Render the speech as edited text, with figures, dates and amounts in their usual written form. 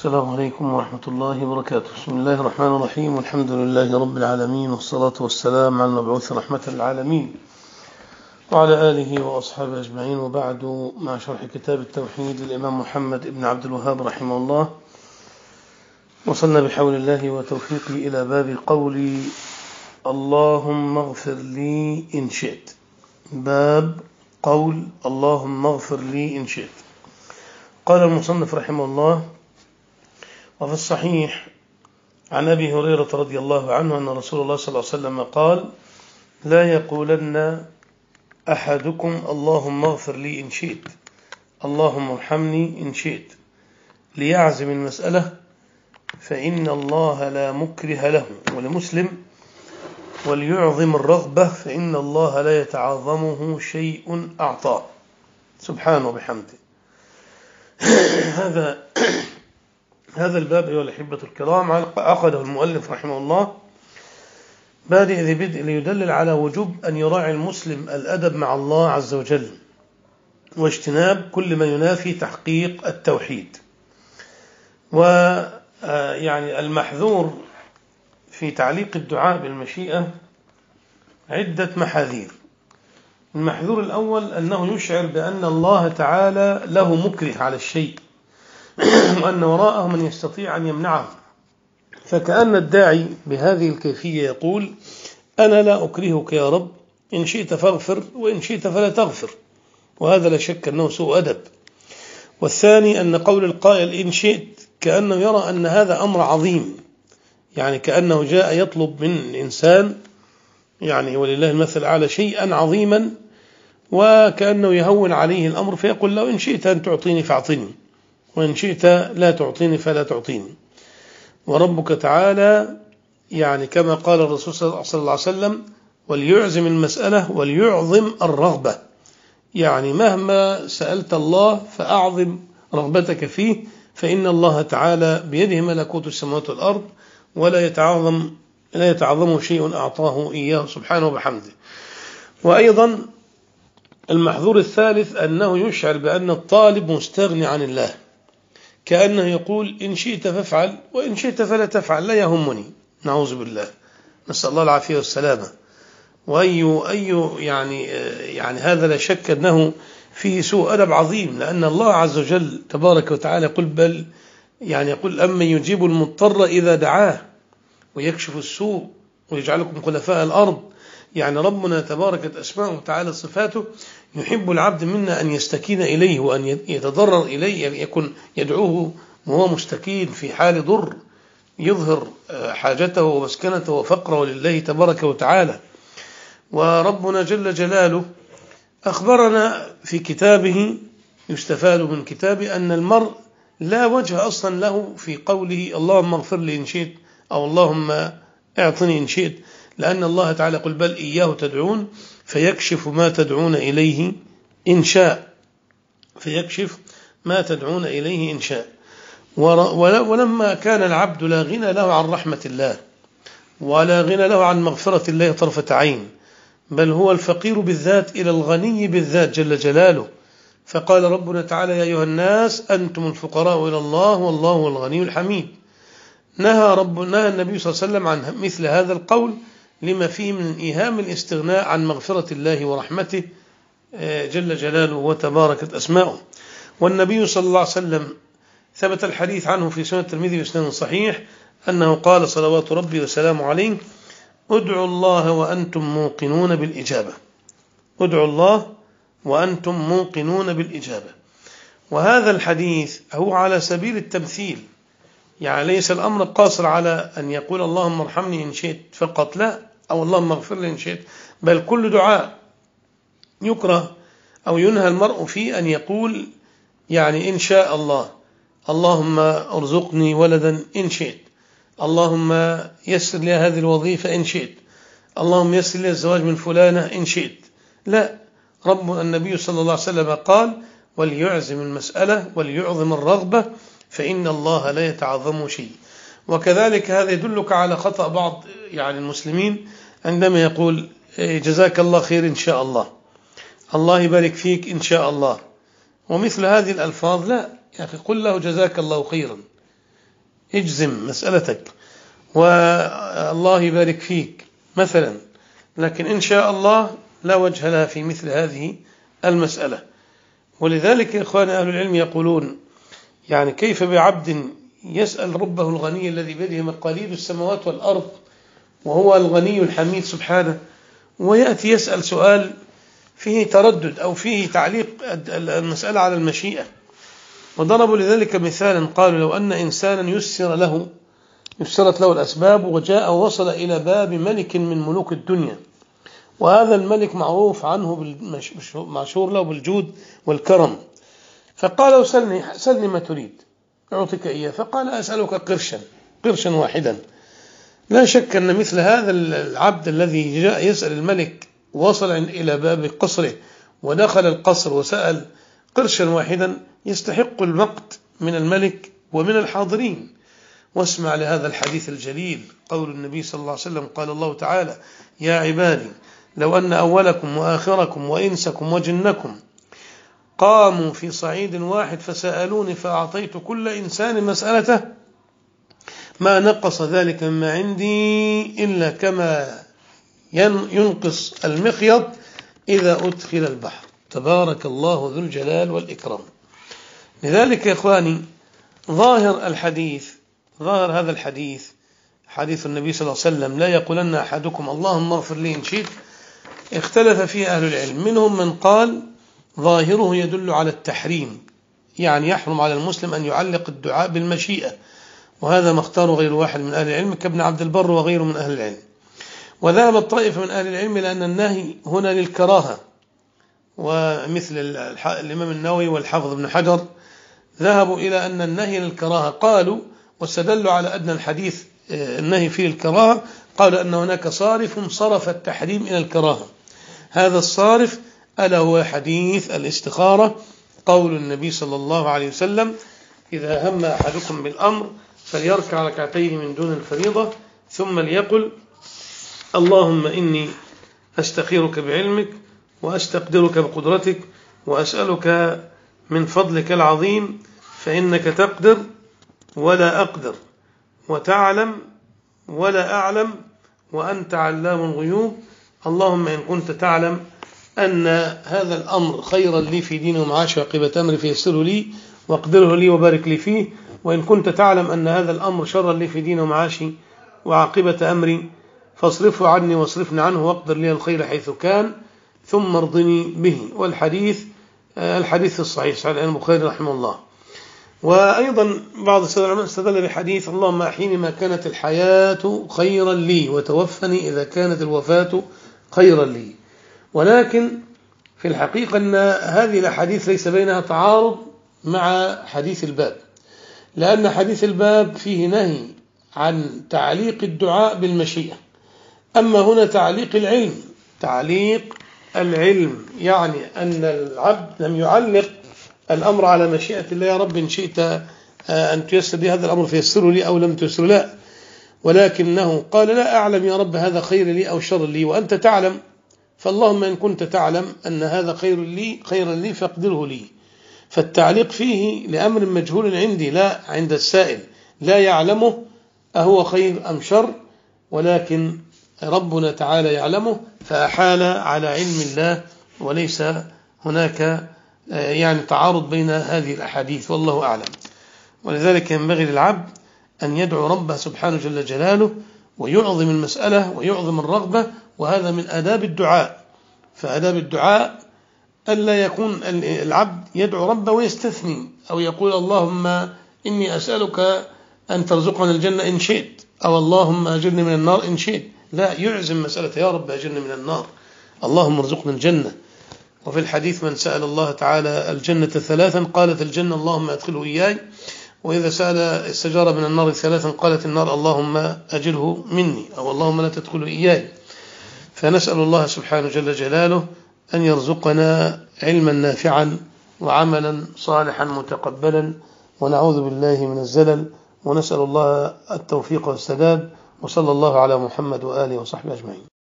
السلام عليكم ورحمة الله وبركاته. بسم الله الرحمن الرحيم، والحمد لله رب العالمين، والصلاة والسلام على المبعوث رحمة للعالمين وعلى آله وأصحابه أجمعين، وبعد، مع شرح كتاب التوحيد للإمام محمد بن عبد الوهاب رحمه الله. وصلنا بحول الله وتوفيقه إلى باب قولي اللهم اغفر لي إن شئت. باب قول اللهم اغفر لي إن شئت. قال المصنف رحمه الله: وفي الصحيح عن أبي هريرة رضي الله عنه أن رسول الله صلى الله عليه وسلم قال: لا يقولن أحدكم اللهم اغفر لي إن شئت، اللهم ارحمني إن شئت، ليعزم المسألة فإن الله لا مكره له. ولمسلم: وليعظم الرغبة فإن الله لا يتعاظمه شيء أعطاه. سبحانه وبحمده. هذا الباب أيها الأحبة الكرام عقده المؤلف رحمه الله بادئ ذي بدء ليدلل على وجوب أن يراعي المسلم الأدب مع الله عز وجل، واجتناب كل ما ينافي تحقيق التوحيد. ويعني المحذور في تعليق الدعاء بالمشيئة عدة محاذير. المحذور الأول أنه يشعر بأن الله تعالى له مكره على الشيء، وأن وراءه من يستطيع أن يمنعه، فكأن الداعي بهذه الكيفية يقول: أنا لا أكرهك يا رب، إن شئت فاغفر وإن شئت فلا تغفر. وهذا لا شك أنه سوء أدب. والثاني أن قول القائل إن شئت كأنه يرى أن هذا أمر عظيم، يعني كأنه جاء يطلب من إنسان، يعني ولله المثل الأعلى، شيئا عظيما، وكأنه يهون عليه الأمر فيقول له: إن شئت أن تعطيني فاعطني، وإن شئت لا تعطيني فلا تعطيني. وربك تعالى يعني كما قال الرسول صلى الله عليه وسلم: وليعزم المسألة وليعظم الرغبة. يعني مهما سألت الله فأعظم رغبتك فيه، فإن الله تعالى بيده ملكوت السماوات والأرض، ولا يتعظمه شيء أعطاه إياه سبحانه وبحمده. وأيضا المحذور الثالث أنه يشعر بأن الطالب مستغني عن الله، كأنه يقول: إن شئت فافعل وإن شئت فلا تفعل، لا يهمني. نعوذ بالله، نسأل الله العافية والسلامة. يعني هذا لا شك أنه فيه سوء أدب عظيم، لأن الله عز وجل تبارك وتعالى يقول: أمن يجيب المضطر إذا دعاه ويكشف السوء ويجعلكم خلفاء الأرض. يعني ربنا تباركت أسماؤه وتعالى صفاته، يحب العبد منا أن يستكين إليه وأن يتضرر إليه، يعني يكون يدعوه وهو مستكين في حال ضر، يظهر حاجته ومسكنته وفقره لله تبارك وتعالى. وربنا جل جلاله أخبرنا في كتابه، يستفاد من كتابه، أن المرء لا وجه أصلا له في قوله اللهم اغفر لي إن شئت أو اللهم اعطني إن شئت، لأن الله تعالى قل: بل إياه تدعون فيكشف ما تدعون إليه إن شاء. فيكشف ما تدعون إليه إن شاء. ولما كان العبد لا غنى له عن رحمة الله، ولا غنى له عن مغفرة الله طرفة عين، بل هو الفقير بالذات إلى الغني بالذات جل جلاله. فقال ربنا تعالى: يا أيها الناس أنتم الفقراء إلى الله والله هو الغني الحميد. نهى النبي صلى الله عليه وسلم عن مثل هذا القول، لما فيه من إيهام الاستغناء عن مغفرة الله ورحمته جل جلاله وتباركت أسماؤه. والنبي صلى الله عليه وسلم ثبت الحديث عنه في سنن الترمذي بإسناد صحيح أنه قال صلوات ربي وسلامه عليه: ادعوا الله وأنتم موقنون بالإجابة. ادعوا الله وأنتم موقنون بالإجابة. وهذا الحديث هو على سبيل التمثيل، يعني ليس الأمر قاصر على أن يقول اللهم ارحمني إن شئت فقط، لا، أو اللهم اغفر لي إن شئت، بل كل دعاء يكره أو ينهى المرء فيه أن يقول يعني إن شاء الله: اللهم ارزقني ولدا إن شئت، اللهم يسر لي هذه الوظيفة إن شئت، اللهم يسر لي الزواج من فلانة إن شئت. لا، النبي صلى الله عليه وسلم قال: وليعزم المسألة وليعظم الرغبة فإن الله لا يتعظم شيء. وكذلك هذا يدلك على خطأ بعض يعني المسلمين عندما يقول: جزاك الله خير إن شاء الله، الله يبارك فيك إن شاء الله، ومثل هذه الألفاظ. لا يا أخي، قل له جزاك الله خيرا، اجزم مسألتك والله يبارك فيك مثلا، لكن إن شاء الله لا وجه لها في مثل هذه المسألة. ولذلك يا إخوان أهل العلم يقولون يعني كيف بعبد يسأل ربه الغني الذي بيده مقاليد السماوات والأرض وهو الغني الحميد سبحانه، ويأتي يسأل سؤال فيه تردد أو فيه تعليق المسألة على المشيئة. وضربوا لذلك مثالا، قالوا لو أن إنسانا يسرت له الأسباب وجاء ووصل إلى باب ملك من ملوك الدنيا، وهذا الملك معروف عنه مشهور له بالجود والكرم، فقال له سلني ما تريد أعطيك إياه، فقال أسألك قرشا واحدا. لا شك أن مثل هذا العبد الذي جاء يسأل الملك وصل إلى باب قصره ودخل القصر وسأل قرشا واحدا يستحق المقت من الملك ومن الحاضرين. واسمع لهذا الحديث الجليل، قول النبي صلى الله عليه وسلم قال الله تعالى: يا عبادي لو أن أولكم وآخركم وإنسكم وجنكم قاموا في صعيد واحد فسألوني فأعطيت كل إنسان مسألته ما نقص ذلك مما عندي إلا كما ينقص المخيط إذا أدخل البحر. تبارك الله ذو الجلال والإكرام. لذلك يا إخواني ظاهر هذا الحديث حديث النبي صلى الله عليه وسلم: لا يقولن أحدكم اللهم اغفر لي إن شئت. اختلف فيه أهل العلم، منهم من قال ظاهره يدل على التحريم، يعني يحرم على المسلم أن يعلق الدعاء بالمشيئة، وهذا ما اختاره غير واحد من أهل العلم كابن عبد البر وغيره من أهل العلم. وذهب الطائفة من أهل العلم لأن النهي هنا للكراهة، ومثل الإمام النووي والحافظ ابن حجر ذهبوا إلى أن النهي للكراهة، قالوا واستدلوا على أن الحديث النهي فيه الكراهة، قالوا أن هناك صرف التحريم إلى الكراهة. هذا الصارف ألا هو حديث الاستخارة، قول النبي صلى الله عليه وسلم: إذا هم أحدكم بالأمر فليركع ركعتين من دون الفريضة ثم ليقل: اللهم إني أستخيرك بعلمك وأستقدرك بقدرتك وأسألك من فضلك العظيم فإنك تقدر ولا أقدر وتعلم ولا أعلم وأنت علام الغيوب. اللهم إن كنت تعلم أن هذا الأمر خيرا لي في ديني ومعاشي وعاقبة أمري فيسره لي واقدره لي وبارك لي فيه، وإن كنت تعلم أن هذا الأمر شرا لي في ديني ومعاشي وعاقبة أمري فاصرفه عني واصرفني عنه واقدر لي الخير حيث كان ثم ارضني به. الحديث الصحيح عن البخاري رحمه الله. وأيضا بعض العلماء استدل بحديث: اللهم أحيني ما كانت الحياة خيرا لي وتوفني إذا كانت الوفاة خيرا لي. ولكن في الحقيقة أن هذه الأحاديث ليس بينها تعارض مع حديث الباب، لأن حديث الباب فيه نهي عن تعليق الدعاء بالمشيئة، أما هنا تعليق العلم يعني أن العبد لم يعلق الأمر على مشيئة الله: يا رب إن شئت أن تيسر لي هذا الأمر فيسره لي أو لم تيسر، لا، ولكنه قال: لا أعلم يا رب هذا خير لي أو شر لي وأنت تعلم، فاللهم إن كنت تعلم أن هذا خيرا لي فاقدره لي. فالتعليق فيه لأمر مجهول عندي لا عند السائل، لا يعلمه أهو خير أم شر، ولكن ربنا تعالى يعلمه، فأحال على علم الله، وليس هناك يعني تعارض بين هذه الأحاديث، والله أعلم. ولذلك ينبغي للعبد أن يدعو ربه سبحانه جل جلاله ويعظم المسألة ويعظم الرغبة، وهذا من آداب الدعاء. فآداب الدعاء ألا يكون العبد يدعو ربه ويستثني أو يقول: اللهم إني أسألك أن ترزقنا الجنة إن شئت، أو اللهم أجرني من النار إن شئت. لا، يعزم مسألة: يا رب أجرني من النار، اللهم ارزقنا الجنة. وفي الحديث: من سأل الله تعالى الجنة 3 قالت الجنة اللهم أدخله إياي، وإذا سأل استجار من النار 3 قالت النار اللهم أجره مني، أو اللهم لا تدخله إياي. فنسأل الله سبحانه جل جلاله أن يرزقنا علما نافعا وعملا صالحا متقبلا، ونعوذ بالله من الزلل، ونسأل الله التوفيق والسداد. وصلى الله على محمد وآله وصحبه أجمعين.